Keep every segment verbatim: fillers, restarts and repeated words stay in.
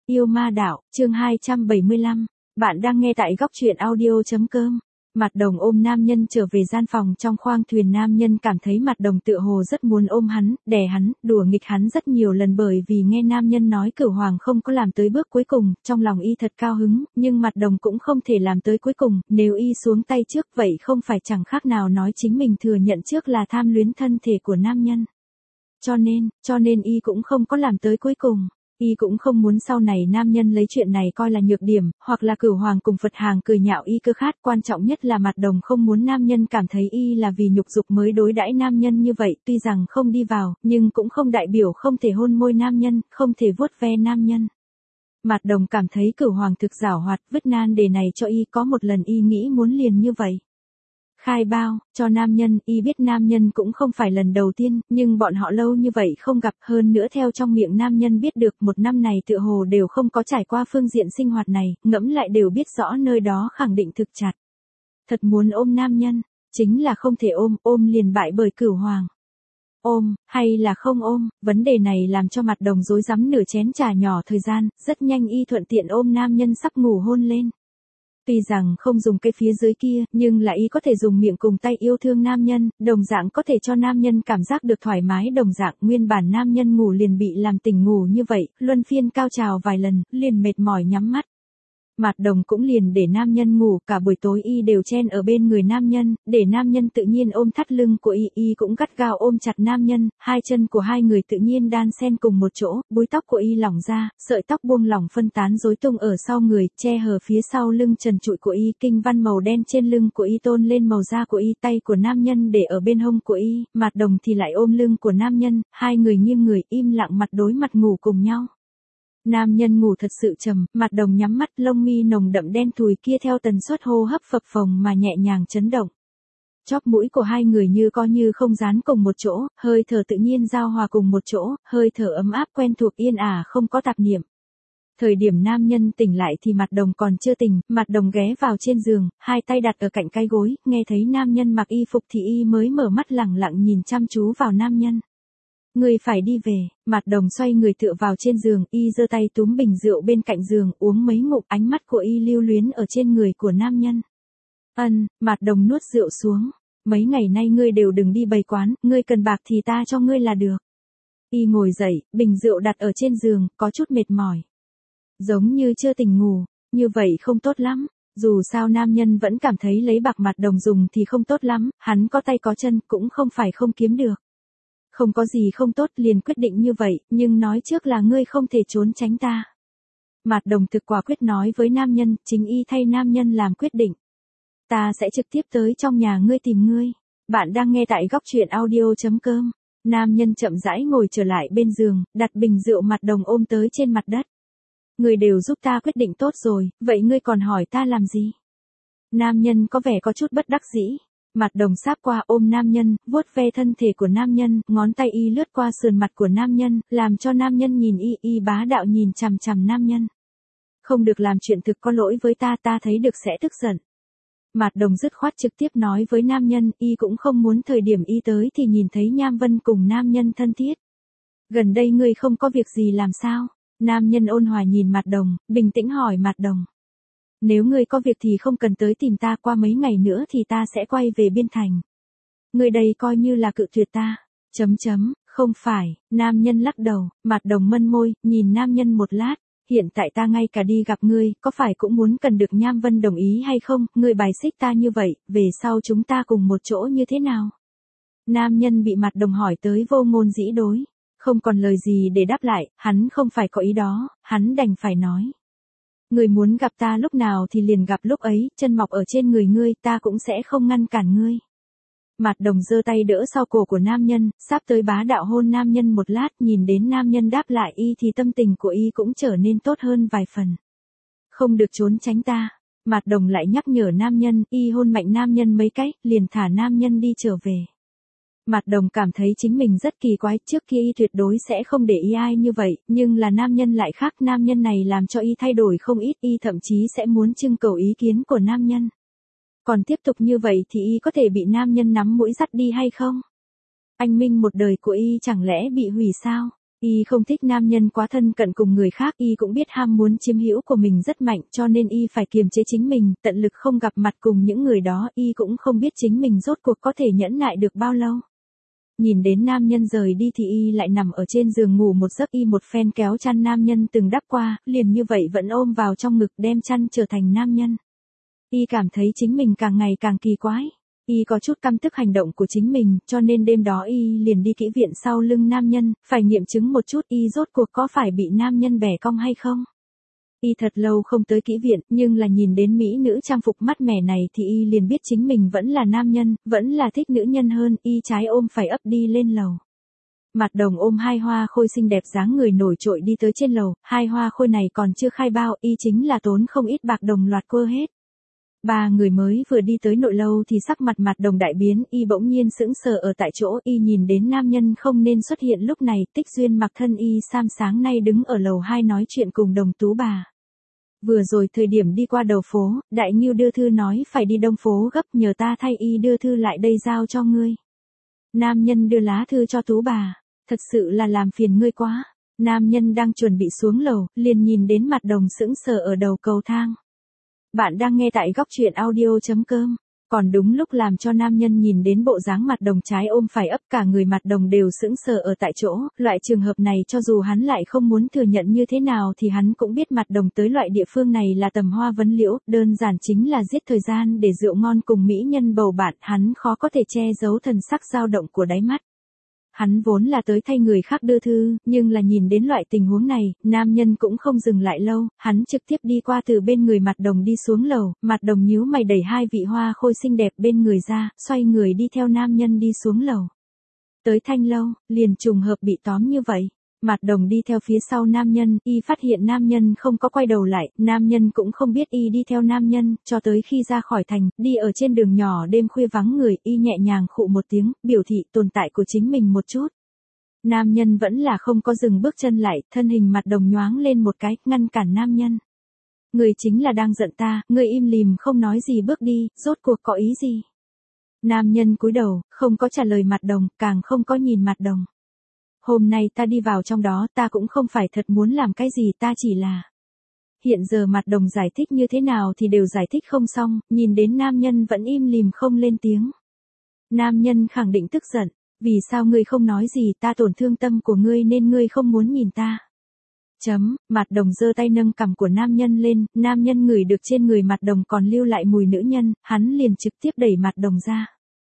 Yêu ma đạo, chương hai trăm bảy mươi lăm. Bạn đang nghe tại góc truyện audio.com. Mặt Đồng ôm nam nhân trở về gian phòng trong khoang thuyền. Nam nhân cảm thấy Mặt Đồng tựa hồ rất muốn ôm hắn, đè hắn, đùa nghịch hắn rất nhiều lần, bởi vì nghe nam nhân nói Cửu Hoàng không có làm tới bước cuối cùng, trong lòng y thật cao hứng, nhưng Mặt Đồng cũng không thể làm tới cuối cùng, nếu y xuống tay trước vậy không phải chẳng khác nào nói chính mình thừa nhận trước là tham luyến thân thể của nam nhân. Cho nên, cho nên y cũng không có làm tới cuối cùng. Y cũng không muốn sau này nam nhân lấy chuyện này coi là nhược điểm, hoặc là Cửu Hoàng cùng Phật Hàng cười nhạo y cơ khát. Quan trọng nhất là Mặt Đồng không muốn nam nhân cảm thấy y là vì nhục dục mới đối đãi nam nhân như vậy. Tuy rằng không đi vào, nhưng cũng không đại biểu không thể hôn môi nam nhân, không thể vuốt ve nam nhân. Mặt Đồng cảm thấy Cửu Hoàng thực giảo hoạt, vứt nan đề này cho y. Có một lần y nghĩ muốn liền như vậy khai bao cho nam nhân, y biết nam nhân cũng không phải lần đầu tiên, nhưng bọn họ lâu như vậy không gặp, hơn nữa theo trong miệng nam nhân biết được một năm này tựa hồ đều không có trải qua phương diện sinh hoạt này, ngẫm lại đều biết rõ nơi đó khẳng định thực chặt. Thật muốn ôm nam nhân, chính là không thể ôm, ôm liền bại bởi Cửu Hoàng. Ôm, hay là không ôm, vấn đề này làm cho Mặt Đồng rối rắm nửa chén trà nhỏ thời gian, rất nhanh y thuận tiện ôm nam nhân sắp ngủ hôn lên. Tuy rằng không dùng cái phía dưới kia, nhưng là y có thể dùng miệng cùng tay yêu thương nam nhân, đồng dạng có thể cho nam nhân cảm giác được thoải mái. Đồng dạng nguyên bản nam nhân ngủ liền bị làm tỉnh ngủ như vậy, luân phiên cao trào vài lần, liền mệt mỏi nhắm mắt. Mặt Đồng cũng liền để nam nhân ngủ, cả buổi tối y đều chen ở bên người nam nhân, để nam nhân tự nhiên ôm thắt lưng của y, y cũng gắt gao ôm chặt nam nhân, hai chân của hai người tự nhiên đan xen cùng một chỗ, búi tóc của y lỏng ra, sợi tóc buông lỏng phân tán rối tung ở sau người, che hở phía sau lưng trần trụi của y, kinh văn màu đen trên lưng của y tôn lên màu da của y, tay của nam nhân để ở bên hông của y, Mặt Đồng thì lại ôm lưng của nam nhân, hai người nghiêng người im lặng mặt đối mặt ngủ cùng nhau. Nam nhân ngủ thật sự trầm, Mặt Đồng nhắm mắt, lông mi nồng đậm đen thùi kia theo tần suất hô hấp phập phồng mà nhẹ nhàng chấn động. Chóp mũi của hai người như co như không dán cùng một chỗ, hơi thở tự nhiên giao hòa cùng một chỗ, hơi thở ấm áp quen thuộc yên ả không có tạp niệm. Thời điểm nam nhân tỉnh lại thì Mặt Đồng còn chưa tỉnh, Mặt Đồng ghé vào trên giường, hai tay đặt ở cạnh cái gối, nghe thấy nam nhân mặc y phục thì y mới mở mắt lẳng lặng nhìn chăm chú vào nam nhân. Người phải đi về, Mặt Đồng xoay người tựa vào trên giường, y giơ tay túm bình rượu bên cạnh giường, uống mấy ngụm, ánh mắt của y lưu luyến ở trên người của nam nhân. Ân, Mặt Đồng nuốt rượu xuống, mấy ngày nay ngươi đều đừng đi bày quán, ngươi cần bạc thì ta cho ngươi là được. Y ngồi dậy, bình rượu đặt ở trên giường, có chút mệt mỏi. Giống như chưa tỉnh ngủ, như vậy không tốt lắm. Dù sao nam nhân vẫn cảm thấy lấy bạc Mặt Đồng dùng thì không tốt lắm, hắn có tay có chân cũng không phải không kiếm được. Không có gì không tốt, liền quyết định như vậy, nhưng nói trước là ngươi không thể trốn tránh ta. Mặt Đồng thực quả quyết nói với nam nhân, chính y thay nam nhân làm quyết định. Ta sẽ trực tiếp tới trong nhà ngươi tìm ngươi. Bạn đang nghe tại góc truyện audio.com. Nam nhân chậm rãi ngồi trở lại bên giường, đặt bình rượu Mặt Đồng ôm tới trên mặt đất. Ngươi đều giúp ta quyết định tốt rồi, vậy ngươi còn hỏi ta làm gì? Nam nhân có vẻ có chút bất đắc dĩ. Mặt Đồng sáp qua ôm nam nhân, vuốt ve thân thể của nam nhân, ngón tay y lướt qua sườn mặt của nam nhân, làm cho nam nhân nhìn y, y bá đạo nhìn chằm chằm nam nhân. Không được làm chuyện thực có lỗi với ta, ta thấy được sẽ tức giận. Mặt Đồng dứt khoát trực tiếp nói với nam nhân, y cũng không muốn thời điểm y tới thì nhìn thấy Nham Vân cùng nam nhân thân thiết. Gần đây ngươi không có việc gì làm sao? Nam nhân ôn hòa nhìn Mặt Đồng, bình tĩnh hỏi Mặt Đồng. Nếu ngươi có việc thì không cần tới tìm ta, qua mấy ngày nữa thì ta sẽ quay về Biên Thành. Ngươi đây coi như là cự tuyệt ta. Chấm chấm, không phải, nam nhân lắc đầu, Mặt Đồng mân môi, nhìn nam nhân một lát. Hiện tại ta ngay cả đi gặp ngươi, có phải cũng muốn cần được Nham Vân đồng ý hay không, ngươi bài xích ta như vậy, về sau chúng ta cùng một chỗ như thế nào? Nam nhân bị Mặt Đồng hỏi tới vô ngôn dĩ đối, không còn lời gì để đáp lại, hắn không phải có ý đó, hắn đành phải nói. Ngươi muốn gặp ta lúc nào thì liền gặp lúc ấy, chân mọc ở trên người ngươi, ta cũng sẽ không ngăn cản ngươi. Mặt Đồng giơ tay đỡ sau cổ của nam nhân, sắp tới bá đạo hôn nam nhân một lát, nhìn đến nam nhân đáp lại y thì tâm tình của y cũng trở nên tốt hơn vài phần. Không được trốn tránh ta. Mặt Đồng lại nhắc nhở nam nhân, y hôn mạnh nam nhân mấy cái, liền thả nam nhân đi trở về. Mặt Đồng cảm thấy chính mình rất kỳ quái, trước kia y tuyệt đối sẽ không để ý ai như vậy, nhưng là nam nhân lại khác, nam nhân này làm cho y thay đổi không ít, y thậm chí sẽ muốn trưng cầu ý kiến của nam nhân. Còn tiếp tục như vậy thì y có thể bị nam nhân nắm mũi dắt đi hay không? Anh minh một đời của y chẳng lẽ bị hủy sao? Y không thích nam nhân quá thân cận cùng người khác, y cũng biết ham muốn chiếm hữu của mình rất mạnh cho nên y phải kiềm chế chính mình, tận lực không gặp mặt cùng những người đó, y cũng không biết chính mình rốt cuộc có thể nhẫn nại được bao lâu. Nhìn đến nam nhân rời đi thì y lại nằm ở trên giường ngủ một giấc, y một phen kéo chăn nam nhân từng đắp qua, liền như vậy vẫn ôm vào trong ngực đem chăn trở thành nam nhân. Y cảm thấy chính mình càng ngày càng kỳ quái. Y có chút căm tức hành động của chính mình, cho nên đêm đó y liền đi kỹ viện sau lưng nam nhân, phải nghiệm chứng một chút y rốt cuộc có phải bị nam nhân bẻ cong hay không. Y thật lâu không tới kỹ viện, nhưng là nhìn đến mỹ nữ trang phục mát mẻ này thì y liền biết chính mình vẫn là nam nhân, vẫn là thích nữ nhân hơn, y trái ôm phải ấp đi lên lầu. Mặt Đồng ôm hai hoa khôi xinh đẹp dáng người nổi trội đi tới trên lầu, hai hoa khôi này còn chưa khai bao, y chính là tốn không ít bạc đồng loạt quơ hết. Ba người mới vừa đi tới nội lâu thì sắc mặt Mặt Đồng đại biến, y bỗng nhiên sững sờ ở tại chỗ, y nhìn đến nam nhân không nên xuất hiện lúc này, Tích Duyên mặc thân y sam sáng nay đứng ở lầu hai nói chuyện cùng Đồng tú bà. Vừa rồi thời điểm đi qua đầu phố, Đại Ngưu đưa thư nói phải đi đông phố gấp, nhờ ta thay y đưa thư lại đây giao cho ngươi. Nam nhân đưa lá thư cho tú bà, thật sự là làm phiền ngươi quá. Nam nhân đang chuẩn bị xuống lầu, liền nhìn đến Mặt Đồng sững sờ ở đầu cầu thang. Bạn đang nghe tại góc truyện audio chấm com. Còn đúng lúc làm cho nam nhân nhìn đến bộ dáng Mặt Đồng trái ôm phải ấp, cả người Mặt Đồng đều sững sờ ở tại chỗ, loại trường hợp này cho dù hắn lại không muốn thừa nhận như thế nào thì hắn cũng biết Mặt Đồng tới loại địa phương này là tầm hoa vấn liễu, đơn giản chính là giết thời gian để rượu ngon cùng mỹ nhân bầu bạn, hắn khó có thể che giấu thần sắc dao động của đáy mắt. Hắn vốn là tới thay người khác đưa thư, nhưng là nhìn đến loại tình huống này, nam nhân cũng không dừng lại lâu, hắn trực tiếp đi qua từ bên người Mặt Đồng đi xuống lầu, Mặt Đồng nhíu mày đẩy hai vị hoa khôi xinh đẹp bên người ra, xoay người đi theo nam nhân đi xuống lầu. Tới Thanh lâu, liền trùng hợp bị tóm như vậy. Mặt Đồng đi theo phía sau nam nhân, y phát hiện nam nhân không có quay đầu lại, nam nhân cũng không biết y đi theo nam nhân, cho tới khi ra khỏi thành, đi ở trên đường nhỏ đêm khuya vắng người, y nhẹ nhàng khụ một tiếng, biểu thị tồn tại của chính mình một chút. Nam nhân vẫn là không có dừng bước chân lại, thân hình Mặt Đồng nhoáng lên một cái, ngăn cản nam nhân. Người chính là đang giận ta, người im lìm không nói gì bước đi, rốt cuộc có ý gì? Nam nhân cúi đầu, không có trả lời Mặt Đồng, càng không có nhìn Mặt Đồng. Hôm nay ta đi vào trong đó, ta cũng không phải thật muốn làm cái gì, ta chỉ là... Hiện giờ Mặt Đồng giải thích như thế nào thì đều giải thích không xong, nhìn đến nam nhân vẫn im lìm không lên tiếng. Nam nhân khẳng định tức giận, vì sao ngươi không nói gì, ta tổn thương tâm của ngươi nên ngươi không muốn nhìn ta. Chấm, Mặt Đồng giơ tay nâng cằm của nam nhân lên, nam nhân ngửi được trên người Mặt Đồng còn lưu lại mùi nữ nhân, hắn liền trực tiếp đẩy Mặt Đồng ra.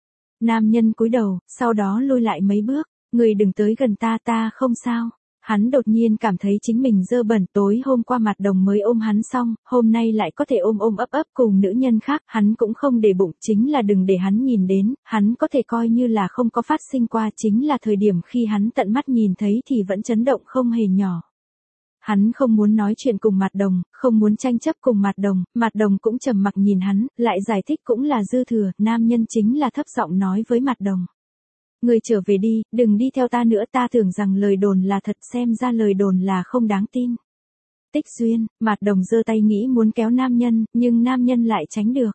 Nam nhân cúi đầu, sau đó lùi lại mấy bước. Người đừng tới gần ta, ta không sao. Hắn đột nhiên cảm thấy chính mình dơ bẩn, tối hôm qua Mặt Đồng mới ôm hắn xong, hôm nay lại có thể ôm ôm ấp ấp cùng nữ nhân khác, hắn cũng không để bụng, chính là đừng để hắn nhìn đến, hắn có thể coi như là không có phát sinh qua, chính là thời điểm khi hắn tận mắt nhìn thấy thì vẫn chấn động không hề nhỏ. Hắn không muốn nói chuyện cùng Mặt Đồng, không muốn tranh chấp cùng Mặt Đồng, Mặt Đồng cũng trầm mặc nhìn hắn, lại giải thích cũng là dư thừa, nam nhân chính là thấp giọng nói với Mặt Đồng. Người trở về đi, đừng đi theo ta nữa, ta tưởng rằng lời đồn là thật, xem ra lời đồn là không đáng tin. Tích Duyên, Mặt Đồng giơ tay nghĩ muốn kéo nam nhân, nhưng nam nhân lại tránh được.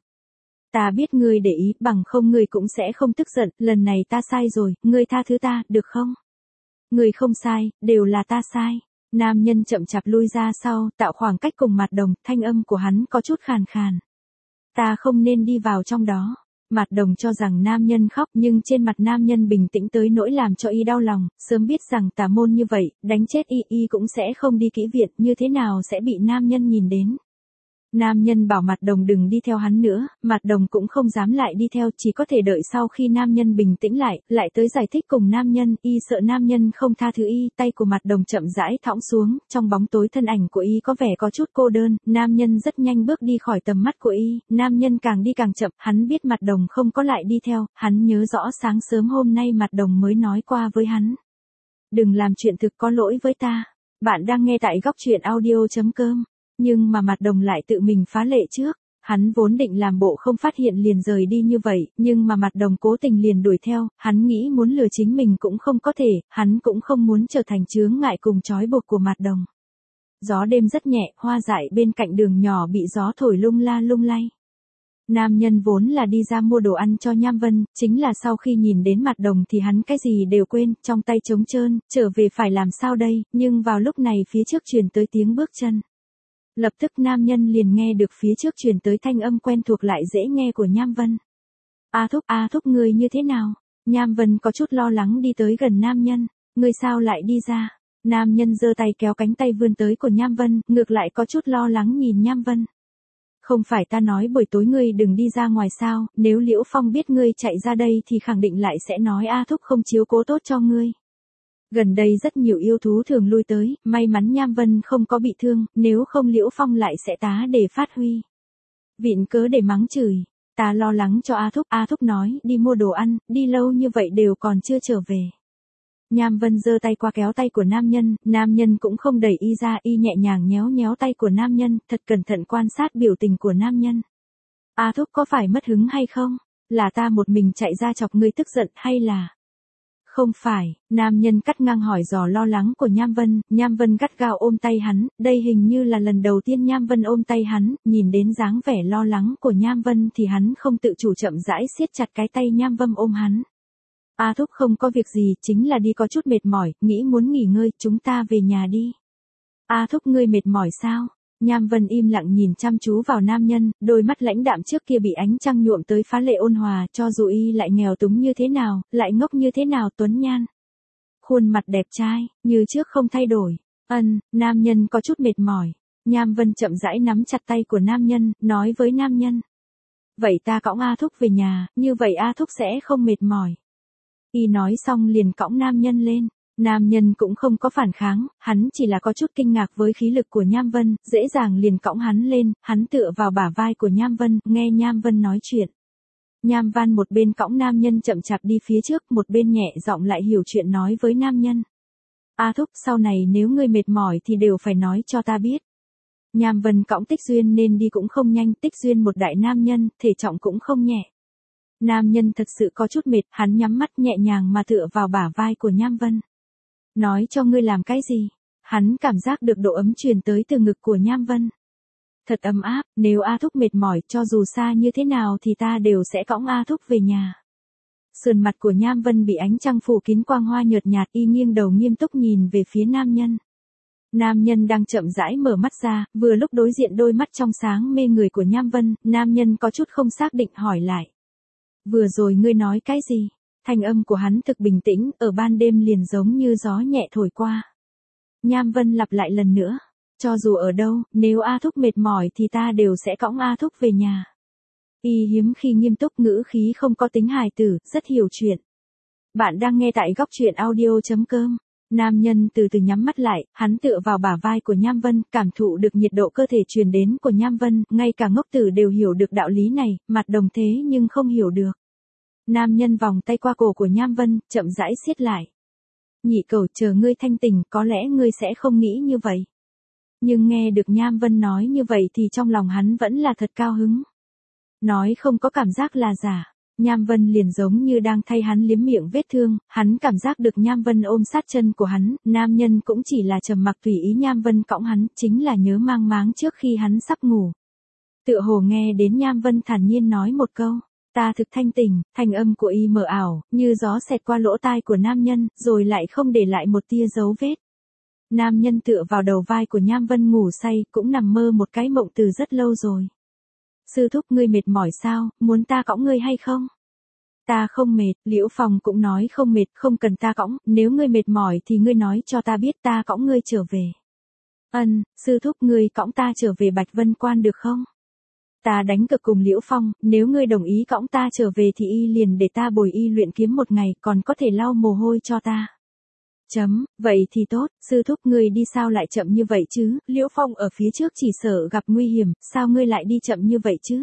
Ta biết ngươi để ý, bằng không ngươi cũng sẽ không tức giận, lần này ta sai rồi, ngươi tha thứ ta, được không? Ngươi không sai, đều là ta sai. Nam nhân chậm chạp lui ra sau, tạo khoảng cách cùng Mặt Đồng, thanh âm của hắn có chút khàn khàn. Ta không nên đi vào trong đó. Mặt Đồng cho rằng nam nhân khóc, nhưng trên mặt nam nhân bình tĩnh tới nỗi làm cho y đau lòng, sớm biết rằng tà môn như vậy, đánh chết y, y cũng sẽ không đi kỹ viện, như thế nào sẽ bị nam nhân nhìn đến. Nam nhân bảo Mặt Đồng đừng đi theo hắn nữa, Mặt Đồng cũng không dám lại đi theo, chỉ có thể đợi sau khi nam nhân bình tĩnh lại, lại tới giải thích cùng nam nhân, y sợ nam nhân không tha thứ y, tay của Mặt Đồng chậm rãi thõng xuống, trong bóng tối thân ảnh của y có vẻ có chút cô đơn, nam nhân rất nhanh bước đi khỏi tầm mắt của y, nam nhân càng đi càng chậm, hắn biết Mặt Đồng không có lại đi theo, hắn nhớ rõ sáng sớm hôm nay Mặt Đồng mới nói qua với hắn. Đừng làm chuyện thực có lỗi với ta. Bạn đang nghe tại góc truyện audio chấm com. Nhưng mà Mặt Đồng lại tự mình phá lệ trước, hắn vốn định làm bộ không phát hiện liền rời đi như vậy, nhưng mà Mặt Đồng cố tình liền đuổi theo, hắn nghĩ muốn lừa chính mình cũng không có thể, hắn cũng không muốn trở thành chướng ngại cùng trói buộc của Mặt Đồng. Gió đêm rất nhẹ, hoa dại bên cạnh đường nhỏ bị gió thổi lung la lung lay. Nam nhân vốn là đi ra mua đồ ăn cho Nham Vân, chính là sau khi nhìn đến mặt đồng thì hắn cái gì đều quên, trong tay trống trơn, trở về phải làm sao đây, nhưng vào lúc này phía trước truyền tới tiếng bước chân. Lập tức nam nhân liền nghe được phía trước truyền tới thanh âm quen thuộc lại dễ nghe của Nham Vân. A thúc, A thúc ngươi như thế nào? Nham Vân có chút lo lắng đi tới gần nam nhân, ngươi sao lại đi ra? Nam nhân giơ tay kéo cánh tay vươn tới của Nham Vân, ngược lại có chút lo lắng nhìn Nham Vân. Không phải ta nói buổi tối ngươi đừng đi ra ngoài sao, nếu Liễu Phong biết ngươi chạy ra đây thì khẳng định lại sẽ nói A thúc không chiếu cố tốt cho ngươi. Gần đây rất nhiều yêu thú thường lui tới, may mắn Nham Vân không có bị thương, nếu không Liễu Phong lại sẽ tá để phát huy. Vịn cớ để mắng chửi, ta lo lắng cho A thúc, A thúc nói đi mua đồ ăn, đi lâu như vậy đều còn chưa trở về. Nham Vân giơ tay qua kéo tay của nam nhân, nam nhân cũng không đẩy y ra, y nhẹ nhàng nhéo nhéo tay của nam nhân, thật cẩn thận quan sát biểu tình của nam nhân. A thúc có phải mất hứng hay không? Là ta một mình chạy ra chọc ngươi tức giận hay là... Không phải, nam nhân cắt ngang hỏi dò lo lắng của Nham Vân, Nham Vân gắt gao ôm tay hắn, đây hình như là lần đầu tiên Nham Vân ôm tay hắn, nhìn đến dáng vẻ lo lắng của Nham Vân thì hắn không tự chủ chậm rãi siết chặt cái tay Nham Vân ôm hắn. A thúc không có việc gì, chính là đi có chút mệt mỏi, nghĩ muốn nghỉ ngơi, chúng ta về nhà đi. A thúc ngươi mệt mỏi sao? Nham Vân im lặng nhìn chăm chú vào nam nhân, đôi mắt lãnh đạm trước kia bị ánh trăng nhuộm tới phá lệ ôn hòa, cho dù y lại nghèo túng như thế nào, lại ngốc như thế nào tuấn nhan. Khuôn mặt đẹp trai, như trước không thay đổi. Ân, nam nhân có chút mệt mỏi. Nham Vân chậm rãi nắm chặt tay của nam nhân, nói với nam nhân. Vậy ta cõng A thúc về nhà, như vậy A thúc sẽ không mệt mỏi. Y nói xong liền cõng nam nhân lên. Nam nhân cũng không có phản kháng, hắn chỉ là có chút kinh ngạc với khí lực của Nham Vân, dễ dàng liền cõng hắn lên, hắn tựa vào bả vai của Nham Vân, nghe Nham Vân nói chuyện. Nham Văn một bên cõng nam nhân chậm chạp đi phía trước, một bên nhẹ giọng lại hiểu chuyện nói với nam nhân. A thúc, sau này nếu ngươi mệt mỏi thì đều phải nói cho ta biết. Nham Vân cõng Tích Duyên nên đi cũng không nhanh, Tích Duyên một đại nam nhân, thể trọng cũng không nhẹ. Nam nhân thật sự có chút mệt, hắn nhắm mắt nhẹ nhàng mà tựa vào bả vai của Nham Vân. Nói cho ngươi làm cái gì? Hắn cảm giác được độ ấm truyền tới từ ngực của Nham Vân. Thật ấm áp, nếu A thúc mệt mỏi cho dù xa như thế nào thì ta đều sẽ cõng A thúc về nhà. Sườn mặt của Nham Vân bị ánh trăng phủ kín quang hoa nhợt nhạt, y nghiêng đầu nghiêm túc nhìn về phía nam nhân. Nam nhân đang chậm rãi mở mắt ra, vừa lúc đối diện đôi mắt trong sáng mê người của Nham Vân, nam nhân có chút không xác định hỏi lại. Vừa rồi ngươi nói cái gì? Thanh âm của hắn thực bình tĩnh, ở ban đêm liền giống như gió nhẹ thổi qua. Nham Vân lặp lại lần nữa. Cho dù ở đâu, nếu A thúc mệt mỏi thì ta đều sẽ cõng A thúc về nhà. Y hiếm khi nghiêm túc, ngữ khí không có tính hài tử, rất hiểu chuyện. Bạn đang nghe tại góc truyện audio chấm com. Nam nhân từ từ nhắm mắt lại, hắn tựa vào bả vai của Nham Vân, cảm thụ được nhiệt độ cơ thể truyền đến của Nham Vân, ngay cả ngốc tử đều hiểu được đạo lý này, mặt đồng thế nhưng không hiểu được. Nam nhân vòng tay qua cổ của Nham Vân, chậm rãi siết lại. Nhị cẩu, chờ ngươi thanh tỉnh, có lẽ ngươi sẽ không nghĩ như vậy. Nhưng nghe được Nham Vân nói như vậy thì trong lòng hắn vẫn là thật cao hứng. Nói không có cảm giác là giả. Nham Vân liền giống như đang thay hắn liếm miệng vết thương, hắn cảm giác được Nham Vân ôm sát chân của hắn, nam nhân cũng chỉ là trầm mặc tùy ý Nham Vân cõng hắn, chính là nhớ mang máng trước khi hắn sắp ngủ. Tựa hồ nghe đến Nham Vân thản nhiên nói một câu. Ta thực thanh tỉnh, thanh âm của y mờ ảo, như gió xẹt qua lỗ tai của nam nhân, rồi lại không để lại một tia dấu vết. Nam nhân tựa vào đầu vai của Nham Vân ngủ say, cũng nằm mơ một cái mộng từ rất lâu rồi. Sư thúc ngươi mệt mỏi sao, muốn ta cõng ngươi hay không? Ta không mệt, Liễu Phong cũng nói không mệt, không cần ta cõng, nếu ngươi mệt mỏi thì ngươi nói cho ta biết ta cõng ngươi trở về. Ân, sư thúc ngươi cõng ta trở về Bạch Vân Quan được không? Ta đánh cược cùng Liễu Phong, nếu ngươi đồng ý cõng ta trở về thì y liền để ta bồi y luyện kiếm một ngày, còn có thể lau mồ hôi cho ta. Chấm, vậy thì tốt, sư thúc ngươi đi sao lại chậm như vậy chứ, Liễu Phong ở phía trước chỉ sợ gặp nguy hiểm, sao ngươi lại đi chậm như vậy chứ?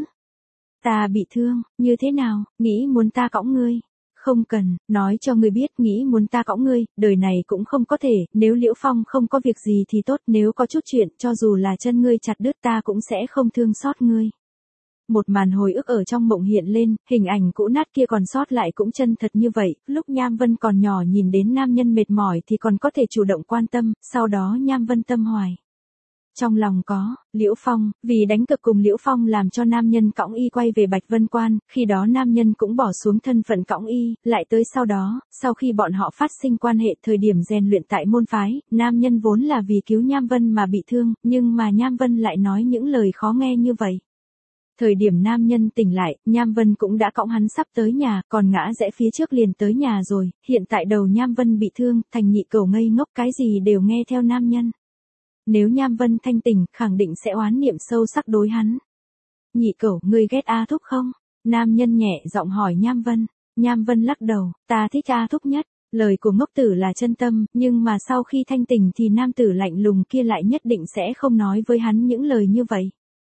Ta bị thương, như thế nào, nghĩ muốn ta cõng ngươi? Không cần, nói cho ngươi biết, nghĩ muốn ta cõng ngươi, đời này cũng không có thể, nếu Liễu Phong không có việc gì thì tốt, nếu có chút chuyện, cho dù là chân ngươi chặt đứt ta cũng sẽ không thương xót ngươi. Một màn hồi ức ở trong mộng hiện lên, hình ảnh cũ nát kia còn sót lại cũng chân thật như vậy, lúc Nham Vân còn nhỏ nhìn đến nam nhân mệt mỏi thì còn có thể chủ động quan tâm, sau đó Nham Vân tâm hoài. trong lòng có Liễu Phong, vì đánh cược cùng Liễu Phong làm cho nam nhân cõng y quay về Bạch Vân Quan, khi đó nam nhân cũng bỏ xuống thân phận cõng y, lại tới sau đó, sau khi bọn họ phát sinh quan hệ thời điểm rèn luyện tại môn phái, nam nhân vốn là vì cứu Nham Vân mà bị thương, nhưng mà Nham Vân lại nói những lời khó nghe như vậy. Thời điểm nam nhân tỉnh lại, Nham Vân cũng đã cõng hắn sắp tới nhà, còn ngã rẽ phía trước liền tới nhà rồi, hiện tại đầu Nham Vân bị thương, thành nhị cẩu ngây ngốc cái gì đều nghe theo nam nhân. Nếu Nham Vân thanh tỉnh, khẳng định sẽ oán niệm sâu sắc đối hắn. Nhị cẩu, ngươi ghét A Thúc không? Nam nhân nhẹ giọng hỏi Nham Vân. Nham Vân lắc đầu, ta thích A Thúc nhất. Lời của ngốc tử là chân tâm, nhưng mà sau khi thanh tỉnh thì nam tử lạnh lùng kia lại nhất định sẽ không nói với hắn những lời như vậy.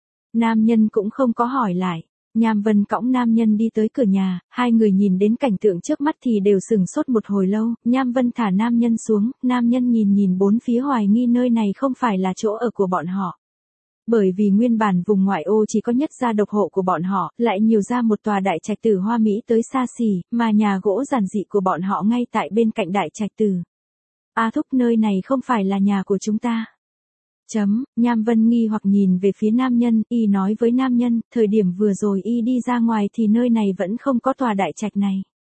Nam nhân cũng không có hỏi lại. Nham Vân cõng nam nhân đi tới cửa nhà, hai người nhìn đến cảnh tượng trước mắt thì đều sừng sốt một hồi lâu, Nham Vân thả nam nhân xuống, nam nhân nhìn nhìn bốn phía hoài nghi nơi này không phải là chỗ ở của bọn họ. Bởi vì nguyên bản vùng ngoại ô chỉ có nhất gia độc hộ của bọn họ, lại nhiều ra một tòa đại trạch tử hoa mỹ tới xa xỉ, mà nhà gỗ giản dị của bọn họ ngay tại bên cạnh đại trạch tử. A Thúc, nơi này không phải là nhà của chúng ta. Chấm, Nham Vân nghi hoặc nhìn về phía nam nhân, y nói với nam nhân, thời điểm vừa rồi y đi ra ngoài thì nơi này vẫn không có tòa đại trạch này.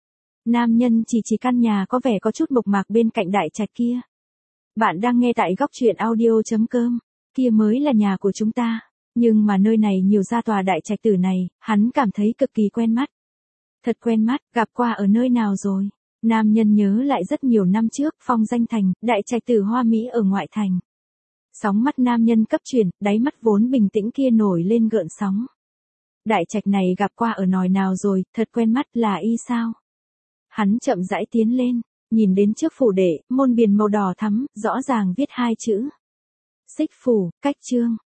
Nam nhân chỉ chỉ căn nhà có vẻ có chút mộc mạc bên cạnh đại trạch kia. Bạn đang nghe tại góc truyện audio chấm com, kia mới là nhà của chúng ta, nhưng mà nơi này nhiều ra tòa đại trạch tử này, hắn cảm thấy cực kỳ quen mắt. Thật quen mắt, gặp qua ở nơi nào rồi? Nam nhân nhớ lại rất nhiều năm trước, Phong Danh Thành, đại trạch tử hoa mỹ ở ngoại thành. Sóng mắt nam nhân cấp chuyển, đáy mắt vốn bình tĩnh kia nổi lên gợn sóng. Đại trạch này gặp qua ở nòi nào rồi, thật quen mắt, là y sao? Hắn chậm rãi tiến lên, nhìn đến trước phủ đệ, môn biển màu đỏ thắm, rõ ràng viết hai chữ. Xích phủ, cách trương.